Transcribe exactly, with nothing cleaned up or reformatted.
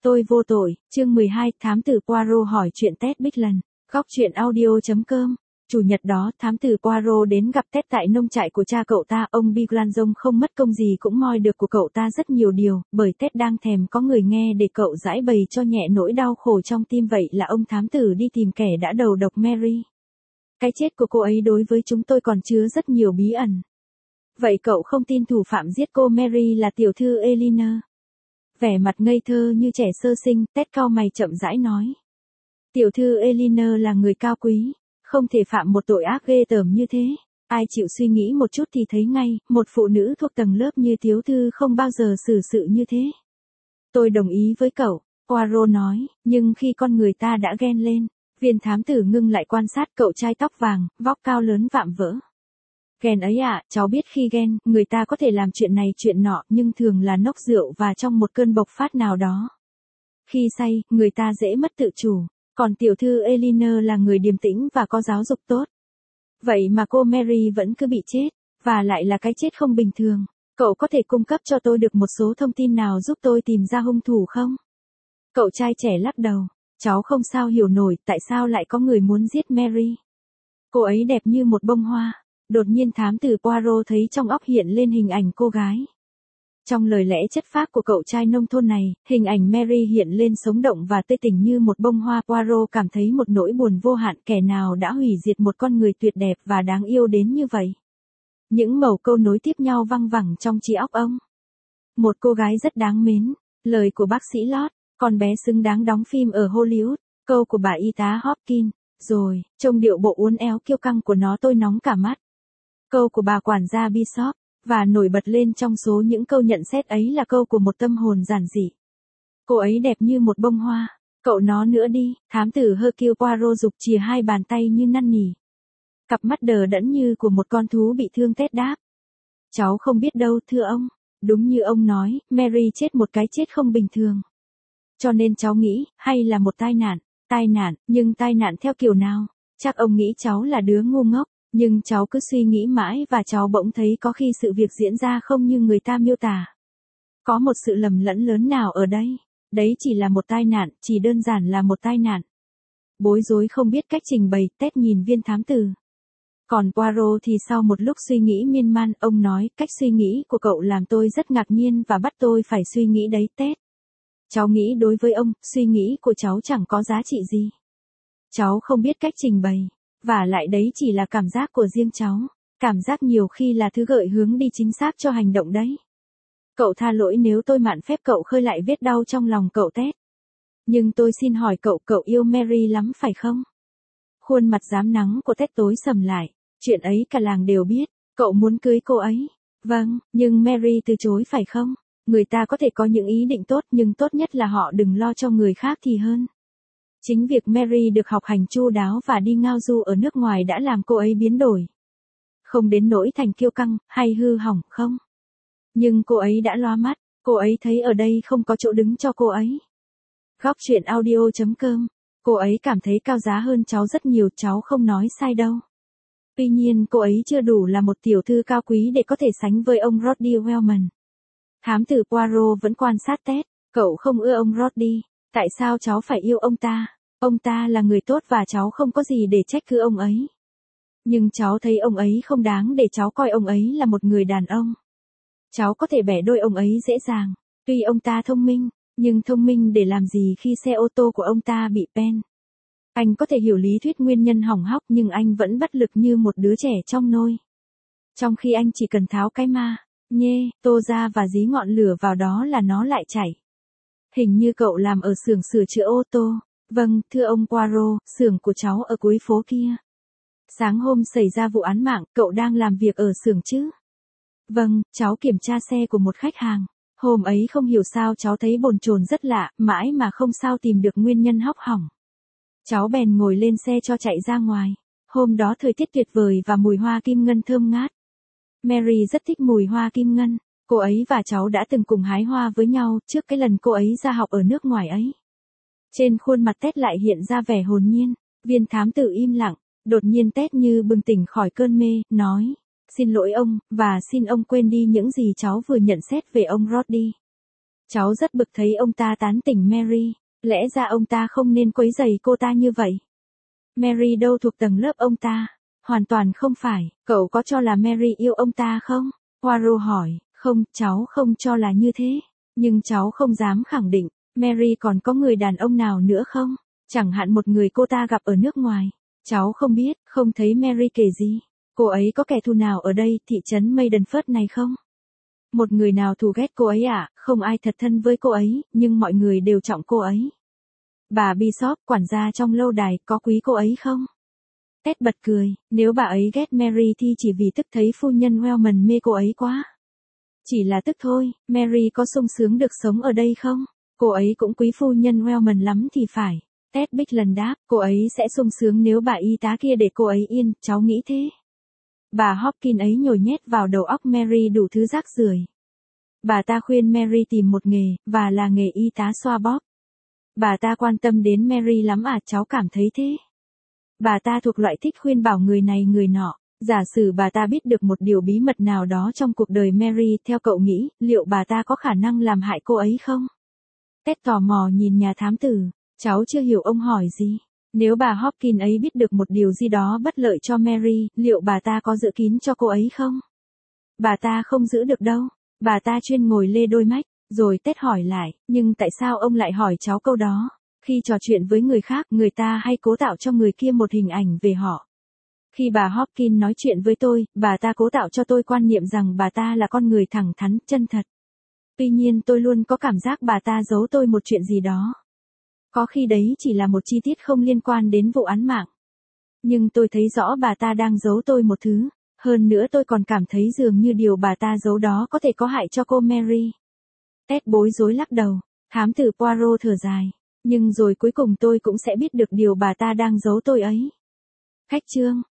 Tôi vô tội, chương mười hai, thám tử Poirot hỏi chuyện Ted Bigland, góc truyện audio.com. Chủ nhật đó, thám tử Poirot đến gặp Ted tại nông trại của cha cậu ta, ông Bigland không mất công gì cũng moi được của cậu ta rất nhiều điều, bởi Ted đang thèm có người nghe để cậu giải bày cho nhẹ nỗi đau khổ trong tim. Vậy là ông thám tử đi tìm kẻ đã đầu độc Mary. Cái chết của cô ấy đối với chúng tôi còn chứa rất nhiều bí ẩn. Vậy cậu không tin thủ phạm giết cô Mary là tiểu thư Eleanor? Vẻ mặt ngây thơ như trẻ sơ sinh, Ted cau mày chậm rãi nói. Tiểu thư Eleanor là người cao quý, không thể phạm một tội ác ghê tởm như thế. Ai chịu suy nghĩ một chút thì thấy ngay, một phụ nữ thuộc tầng lớp như tiểu thư không bao giờ xử sự như thế. Tôi đồng ý với cậu, Poirot nói, nhưng khi con người ta đã ghen lên, viên thám tử ngưng lại quan sát cậu trai tóc vàng, vóc cao lớn vạm vỡ. Ghen ấy ạ, à, cháu biết khi ghen, người ta có thể làm chuyện này chuyện nọ, nhưng thường là nốc rượu và trong một cơn bộc phát nào đó. Khi say, người ta dễ mất tự chủ, còn tiểu thư Eleanor là người điềm tĩnh và có giáo dục tốt. Vậy mà cô Mary vẫn cứ bị chết, và lại là cái chết không bình thường. Cậu có thể cung cấp cho tôi được một số thông tin nào giúp tôi tìm ra hung thủ không? Cậu trai trẻ lắc đầu, cháu không sao hiểu nổi tại sao lại có người muốn giết Mary. Cô ấy đẹp như một bông hoa. Đột nhiên thám tử Poirot thấy trong óc hiện lên hình ảnh cô gái. Trong lời lẽ chất phác của cậu trai nông thôn này, hình ảnh Mary hiện lên sống động và tươi tỉnh như một bông hoa. Poirot cảm thấy một nỗi buồn vô hạn, kẻ nào đã hủy diệt một con người tuyệt đẹp và đáng yêu đến như vậy. Những mẩu câu nối tiếp nhau văng vẳng trong trí óc ông. Một cô gái rất đáng mến, lời của bác sĩ Lott, con bé xứng đáng đóng phim ở Hollywood, câu của bà y tá Hopkins, rồi, trông điệu bộ uốn éo kiêu căng của nó tôi nóng cả mắt. Câu của bà quản gia Bishop, và nổi bật lên trong số những câu nhận xét ấy là câu của một tâm hồn giản dị. Cô ấy đẹp như một bông hoa, cậu nó nữa đi, thám tử Hercule Poirot giục chìa hai bàn tay như năn nỉ. Cặp mắt đờ đẫn như của một con thú bị thương. Ted đáp. Cháu không biết đâu thưa ông, đúng như ông nói, Mary chết một cái chết không bình thường. Cho nên cháu nghĩ, hay là một tai nạn, tai nạn, nhưng tai nạn theo kiểu nào? Chắc ông nghĩ cháu là đứa ngu ngốc. Nhưng cháu cứ suy nghĩ mãi và cháu bỗng thấy có khi sự việc diễn ra không như người ta miêu tả. Có một sự lầm lẫn lớn nào ở đây. Đấy chỉ là một tai nạn, chỉ đơn giản là một tai nạn. Bối rối không biết cách trình bày, Ted nhìn viên thám tử. Còn Poirot thì sau một lúc suy nghĩ miên man, ông nói, cách suy nghĩ của cậu làm tôi rất ngạc nhiên và bắt tôi phải suy nghĩ đấy Ted. Cháu nghĩ đối với ông, suy nghĩ của cháu chẳng có giá trị gì. Cháu không biết cách trình bày. Và lại đấy chỉ là cảm giác của riêng cháu. Cảm giác nhiều khi là thứ gợi hướng đi chính xác cho hành động đấy. Cậu tha lỗi nếu tôi mạn phép cậu khơi lại vết đau trong lòng cậu Ted. Nhưng tôi xin hỏi cậu, cậu yêu Mary lắm phải không? Khuôn mặt rám nắng của Ted tối sầm lại. Chuyện ấy cả làng đều biết. Cậu muốn cưới cô ấy. Vâng, nhưng Mary từ chối phải không? Người ta có thể có những ý định tốt nhưng tốt nhất là họ đừng lo cho người khác thì hơn. Chính việc Mary được học hành chu đáo và đi ngao du ở nước ngoài đã làm cô ấy biến đổi. Không đến nỗi thành kiêu căng, hay hư hỏng, không. Nhưng cô ấy đã loa mắt, cô ấy thấy ở đây không có chỗ đứng cho cô ấy. Góc truyện audio.com, cô ấy cảm thấy cao giá hơn cháu rất nhiều, cháu không nói sai đâu. Tuy nhiên cô ấy chưa đủ là một tiểu thư cao quý để có thể sánh với ông Roddy Wellman. Thám tử Poirot vẫn quan sát Ted, cậu không ưa ông Roddy, tại sao cháu phải yêu ông ta? Ông ta là người tốt và cháu không có gì để trách cứ ông ấy. Nhưng cháu thấy ông ấy không đáng để cháu coi ông ấy là một người đàn ông. Cháu có thể bẻ đôi ông ấy dễ dàng. Tuy ông ta thông minh, nhưng thông minh để làm gì khi xe ô tô của ông ta bị pen. Anh có thể hiểu lý thuyết nguyên nhân hỏng hóc nhưng anh vẫn bất lực như một đứa trẻ trong nôi. Trong khi anh chỉ cần tháo cái ma, nhê, tô ra và dí ngọn lửa vào đó là nó lại chảy. Hình như cậu làm ở xưởng sửa chữa ô tô. Vâng, thưa ông Poirot, xưởng của cháu ở cuối phố kia. Sáng hôm xảy ra vụ án mạng, cậu đang làm việc ở xưởng chứ? Vâng, cháu kiểm tra xe của một khách hàng. Hôm ấy không hiểu sao cháu thấy bồn chồn rất lạ, mãi mà không sao tìm được nguyên nhân hóc hỏng. Cháu bèn ngồi lên xe cho chạy ra ngoài. Hôm đó thời tiết tuyệt vời và mùi hoa kim ngân thơm ngát. Mary rất thích mùi hoa kim ngân. Cô ấy và cháu đã từng cùng hái hoa với nhau trước cái lần cô ấy ra học ở nước ngoài ấy. Trên khuôn mặt Ted lại hiện ra vẻ hồn nhiên. Viên thám tử im lặng. Đột nhiên Ted như bừng tỉnh khỏi cơn mê, nói. Xin lỗi ông, và xin ông quên đi những gì cháu vừa nhận xét về ông Roddy. Cháu rất bực thấy ông ta tán tỉnh Mary, lẽ ra ông ta không nên quấy rầy cô ta như vậy. Mary đâu thuộc tầng lớp ông ta, hoàn toàn không phải, cậu có cho là Mary yêu ông ta không? Poirot hỏi, không, cháu không cho là như thế, nhưng cháu không dám khẳng định, Mary còn có người đàn ông nào nữa không? Chẳng hạn một người cô ta gặp ở nước ngoài. Cháu không biết, không thấy Mary kể gì. Cô ấy có kẻ thù nào ở đây, thị trấn Maidenford này không? Một người nào thù ghét cô ấy à? Không ai thật thân với cô ấy, nhưng mọi người đều trọng cô ấy. Bà Bishop, quản gia trong lâu đài, có quý cô ấy không? Ted bật cười, nếu bà ấy ghét Mary thì chỉ vì tức thấy phu nhân Wellman mê cô ấy quá. Chỉ là tức thôi, Mary có sung sướng được sống ở đây không? Cô ấy cũng quý phu nhân Wellman lắm thì phải. Ted Bigland đáp, cô ấy sẽ sung sướng nếu bà y tá kia để cô ấy yên, cháu nghĩ thế. Bà Hopkins ấy nhồi nhét vào đầu óc Mary đủ thứ rác rưởi. Bà ta khuyên Mary tìm một nghề, và là nghề y tá xoa bóp. Bà ta quan tâm đến Mary lắm à, cháu cảm thấy thế. Bà ta thuộc loại thích khuyên bảo người này người nọ. Giả sử bà ta biết được một điều bí mật nào đó trong cuộc đời Mary, theo cậu nghĩ, liệu bà ta có khả năng làm hại cô ấy không? Ted tò mò nhìn nhà thám tử, cháu chưa hiểu ông hỏi gì. Nếu bà Hopkins ấy biết được một điều gì đó bất lợi cho Mary, liệu bà ta có giữ kín cho cô ấy không? Bà ta không giữ được đâu. Bà ta chuyên ngồi lê đôi mách, rồi Ted hỏi lại, nhưng tại sao ông lại hỏi cháu câu đó? Khi trò chuyện với người khác, người ta hay cố tạo cho người kia một hình ảnh về họ. Khi bà Hopkins nói chuyện với tôi, bà ta cố tạo cho tôi quan niệm rằng bà ta là con người thẳng thắn, chân thật. Tuy nhiên tôi luôn có cảm giác bà ta giấu tôi một chuyện gì đó. Có khi đấy chỉ là một chi tiết không liên quan đến vụ án mạng. Nhưng tôi thấy rõ bà ta đang giấu tôi một thứ. Hơn nữa tôi còn cảm thấy dường như điều bà ta giấu đó có thể có hại cho cô Mary. Ted bối rối lắc đầu. Thám tử Poirot thở dài. Nhưng rồi cuối cùng tôi cũng sẽ biết được điều bà ta đang giấu tôi ấy. Khách trương.